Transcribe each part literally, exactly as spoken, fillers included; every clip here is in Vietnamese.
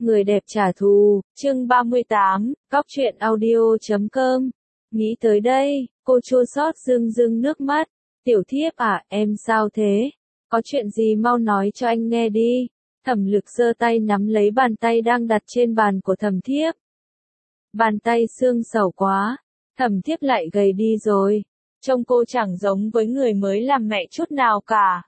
Người đẹp trả thù, chương ba mươi tám, Cóc truyện audio chấm com. Nghĩ tới đây, cô chua xót rưng rưng nước mắt. Tiểu thiếp à, em sao thế? Có chuyện gì mau nói cho anh nghe đi. Thẩm Lực giơ tay nắm lấy bàn tay đang đặt trên bàn của Thẩm Thiếp. Bàn tay xương xẩu quá, Thẩm Thiếp lại gầy đi rồi. Trông cô chẳng giống với người mới làm mẹ chút nào cả.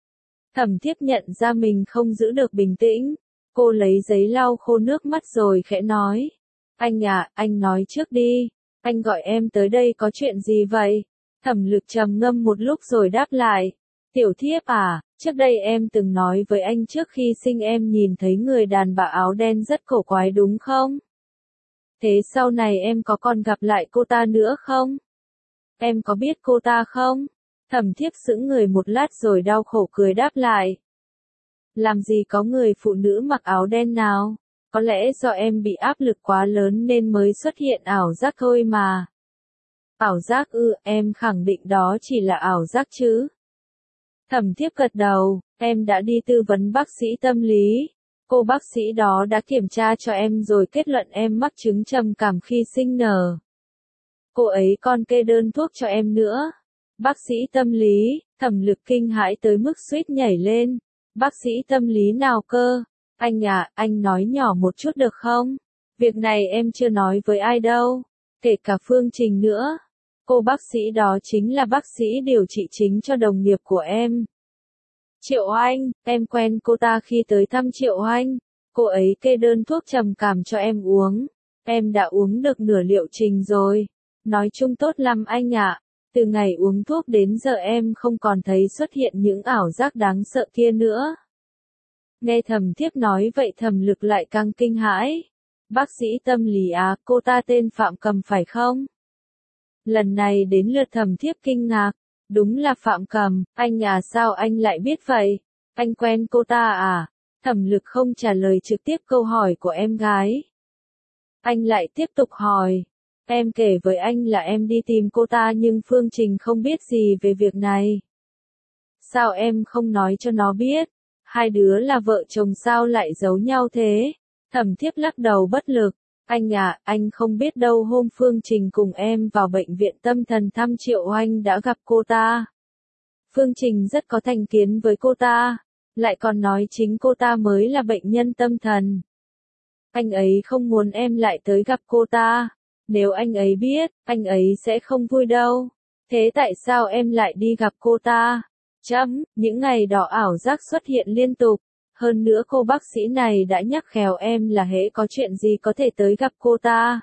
Thẩm Thiếp nhận ra mình không giữ được bình tĩnh. Cô lấy giấy lau khô nước mắt rồi khẽ nói. Anh à, anh nói trước đi. Anh gọi em tới đây có chuyện gì vậy? Thẩm Lực trầm ngâm một lúc rồi đáp lại. Tiểu thiếp à, trước đây em từng nói với anh trước khi sinh em nhìn thấy người đàn bà áo đen rất cổ quái đúng không? Thế sau này em có còn gặp lại cô ta nữa không? Em có biết cô ta không? Thẩm Thiếp sững người một lát rồi đau khổ cười đáp lại. Làm gì có người phụ nữ mặc áo đen nào? Có lẽ do em bị áp lực quá lớn nên mới xuất hiện ảo giác thôi mà. Ảo giác ư, em khẳng định đó chỉ là ảo giác chứ. Thẩm Thiếp gật đầu, em đã đi tư vấn bác sĩ tâm lý. Cô bác sĩ đó đã kiểm tra cho em rồi kết luận em mắc chứng trầm cảm khi sinh nở. Cô ấy còn kê đơn thuốc cho em nữa. Bác sĩ tâm lý, Thẩm Lực kinh hãi tới mức suýt nhảy lên. Bác sĩ tâm lý nào cơ? Anh à, anh nói nhỏ một chút được không? Việc này em chưa nói với ai đâu, kể cả Phương Trình nữa. Cô bác sĩ đó chính là bác sĩ điều trị chính cho đồng nghiệp của em. Triệu Anh, em quen cô ta khi tới thăm Triệu Anh. Cô ấy kê đơn thuốc trầm cảm cho em uống. Em đã uống được nửa liệu trình rồi. Nói chung tốt lắm anh ạ. Từ ngày uống thuốc đến giờ em không còn thấy xuất hiện những ảo giác đáng sợ kia nữa. Nghe Thẩm Thiếp nói vậy Thẩm Lực lại càng kinh hãi. Bác sĩ tâm lý à, cô ta tên Phạm Cầm phải không? Lần này đến lượt Thẩm Thiếp kinh ngạc. Đúng là Phạm Cầm, anh à sao anh lại biết vậy? Anh quen cô ta à? Thẩm Lực không trả lời trực tiếp câu hỏi của em gái. Anh lại tiếp tục hỏi. Em kể với anh là em đi tìm cô ta nhưng Phương Trình không biết gì về việc này. Sao em không nói cho nó biết? Hai đứa là vợ chồng sao lại giấu nhau thế? Thẩm Thiếp lắc đầu bất lực. Anh à, anh không biết đâu hôm Phương Trình cùng em vào bệnh viện tâm thần thăm Triệu Anh đã gặp cô ta. Phương Trình rất có thành kiến với cô ta, lại còn nói chính cô ta mới là bệnh nhân tâm thần. Anh ấy không muốn em lại tới gặp cô ta. Nếu anh ấy biết, anh ấy sẽ không vui đâu. Thế tại sao em lại đi gặp cô ta? Chấm, những ngày đó ảo giác xuất hiện liên tục. Hơn nữa cô bác sĩ này đã nhắc khéo em là hễ có chuyện gì có thể tới gặp cô ta.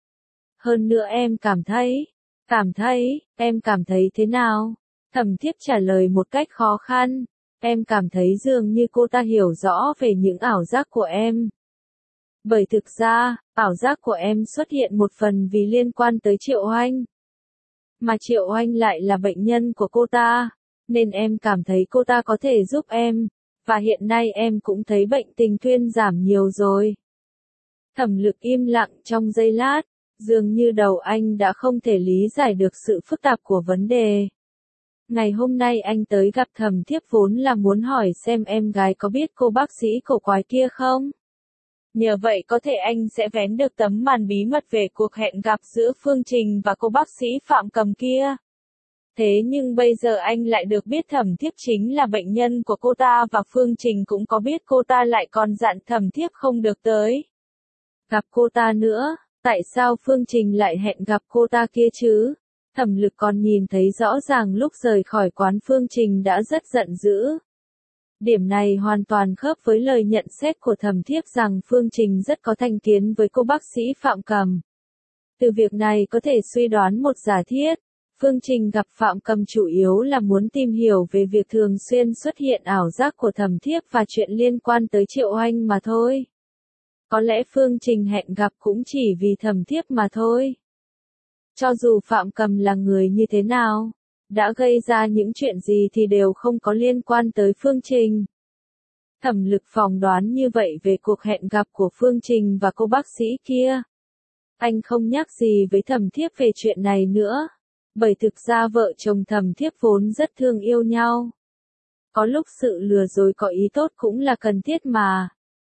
Hơn nữa em cảm thấy, cảm thấy, em cảm thấy thế nào? Thẩm Thiếp trả lời một cách khó khăn. Em cảm thấy dường như cô ta hiểu rõ về những ảo giác của em. Bởi thực ra, ảo giác của em xuất hiện một phần vì liên quan tới Triệu Anh. Mà Triệu Anh lại là bệnh nhân của cô ta, nên em cảm thấy cô ta có thể giúp em. Và hiện nay em cũng thấy bệnh tình thuyên giảm nhiều rồi. Thẩm Lực im lặng trong giây lát, dường như đầu anh đã không thể lý giải được sự phức tạp của vấn đề. Ngày hôm nay anh tới gặp Thẩm Thiếp vốn là muốn hỏi xem em gái có biết cô bác sĩ cổ quái kia không? Nhờ vậy có thể anh sẽ vén được tấm màn bí mật về cuộc hẹn gặp giữa Phương Trình và cô bác sĩ Phạm Cầm kia. Thế nhưng bây giờ anh lại được biết Thẩm Thiếp chính là bệnh nhân của cô ta và Phương Trình cũng có biết cô ta lại còn dặn Thẩm Thiếp không được tới gặp cô ta nữa. Tại sao Phương Trình lại hẹn gặp cô ta kia chứ? Thẩm Lực còn nhìn thấy rõ ràng lúc rời khỏi quán Phương Trình đã rất giận dữ. Điểm này hoàn toàn khớp với lời nhận xét của Thẩm Thiếp rằng Phương Trình rất có thành kiến với cô bác sĩ Phạm Cầm. Từ việc này có thể suy đoán một giả thiết. Phương Trình gặp Phạm Cầm chủ yếu là muốn tìm hiểu về việc thường xuyên xuất hiện ảo giác của Thẩm Thiếp và chuyện liên quan tới Triệu Anh mà thôi. Có lẽ Phương Trình hẹn gặp cũng chỉ vì Thẩm Thiếp mà thôi. Cho dù Phạm Cầm là người như thế nào, đã gây ra những chuyện gì thì đều không có liên quan tới Phương Trình. Thẩm Lực phỏng đoán như vậy về cuộc hẹn gặp của Phương Trình và cô bác sĩ kia. Anh không nhắc gì với Thẩm Thiếp về chuyện này nữa. Bởi thực ra vợ chồng Thẩm Thiếp vốn rất thương yêu nhau. Có lúc sự lừa dối có ý tốt cũng là cần thiết mà.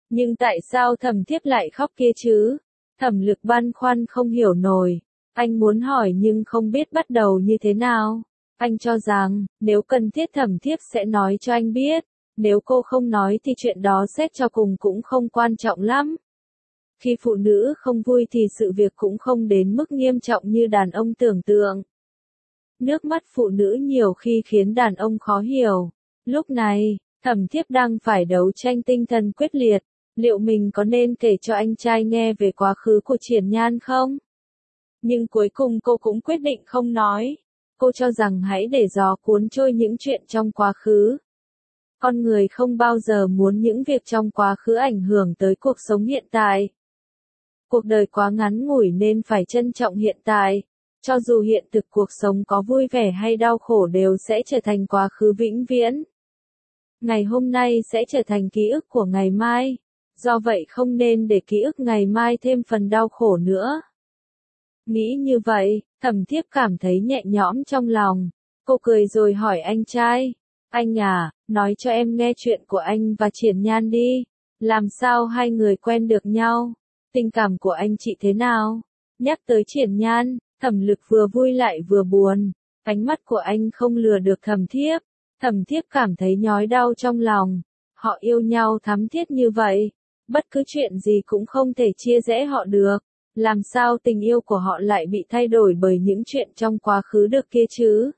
Nhưng tại sao Thẩm Thiếp lại khóc kia chứ? Thẩm Lực băn khoăn không hiểu nổi. Anh muốn hỏi nhưng không biết bắt đầu như thế nào. Anh cho rằng, nếu cần thiết Thẩm Thiếp sẽ nói cho anh biết. Nếu cô không nói thì chuyện đó xét cho cùng cũng không quan trọng lắm. Khi phụ nữ không vui thì sự việc cũng không đến mức nghiêm trọng như đàn ông tưởng tượng. Nước mắt phụ nữ nhiều khi khiến đàn ông khó hiểu. Lúc này, Thẩm Thiếp đang phải đấu tranh tinh thần quyết liệt. Liệu mình có nên kể cho anh trai nghe về quá khứ của Triển Nhan không? Nhưng cuối cùng cô cũng quyết định không nói. Cô cho rằng hãy để gió cuốn trôi những chuyện trong quá khứ. Con người không bao giờ muốn những việc trong quá khứ ảnh hưởng tới cuộc sống hiện tại. Cuộc đời quá ngắn ngủi nên phải trân trọng hiện tại. Cho dù hiện thực cuộc sống có vui vẻ hay đau khổ đều sẽ trở thành quá khứ vĩnh viễn. Ngày hôm nay sẽ trở thành ký ức của ngày mai. Do vậy không nên để ký ức ngày mai thêm phần đau khổ nữa. Nghĩ như vậy, Thẩm Thiếp cảm thấy nhẹ nhõm trong lòng. Cô cười rồi hỏi anh trai. Anh à, nói cho em nghe chuyện của anh và Triển Nhan đi. Làm sao hai người quen được nhau? Tình cảm của anh chị thế nào? Nhắc tới Triển Nhan, Thẩm Lực vừa vui lại vừa buồn. Ánh mắt của anh không lừa được Thẩm Thiếp. Thẩm Thiếp cảm thấy nhói đau trong lòng. Họ yêu nhau thắm thiết như vậy. Bất cứ chuyện gì cũng không thể chia rẽ họ được. Làm sao tình yêu của họ lại bị thay đổi bởi những chuyện trong quá khứ được kia chứ?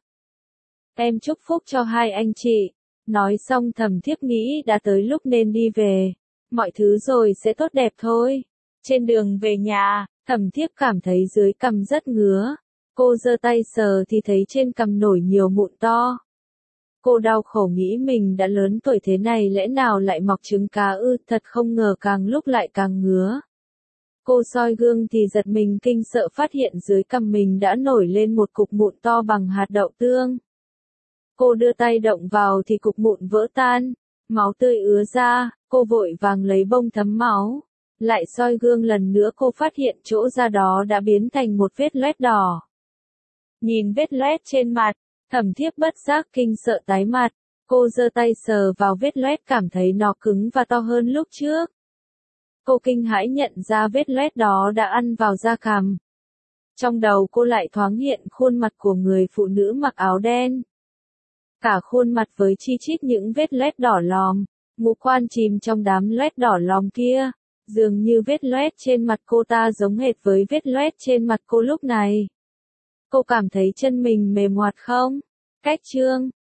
Em chúc phúc cho hai anh chị. Nói xong Thẩm Thiếp nghĩ đã tới lúc nên đi về. Mọi thứ rồi sẽ tốt đẹp thôi. Trên đường về nhà, Thẩm Thiếp cảm thấy dưới cằm rất ngứa. Cô giơ tay sờ thì thấy trên cằm nổi nhiều mụn to. Cô đau khổ nghĩ mình đã lớn tuổi thế này lẽ nào lại mọc trứng cá ư, thật không ngờ càng lúc lại càng ngứa. Cô soi gương thì giật mình kinh sợ phát hiện dưới cằm mình đã nổi lên một cục mụn to bằng hạt đậu tương. Cô đưa tay động vào thì cục mụn vỡ tan, máu tươi ứa ra, cô vội vàng lấy bông thấm máu. Lại soi gương lần nữa cô phát hiện chỗ da đó đã biến thành một vết loét đỏ. Nhìn vết loét trên mặt, Thẩm Thiếp bất giác kinh sợ tái mặt. Cô giơ tay sờ vào vết loét cảm thấy nó cứng và to hơn lúc trước. Cô kinh hãi nhận ra vết loét đó đã ăn vào da cằm. Trong đầu cô lại thoáng hiện khuôn mặt của người phụ nữ mặc áo đen. Cả khuôn mặt với chi chít những vết loét đỏ lòm, ngũ quan chìm trong đám loét đỏ lòm kia. Dường như vết loét trên mặt cô ta giống hệt với vết loét trên mặt cô lúc này. Cô cảm thấy chân mình mềm hoạt không? Cách chương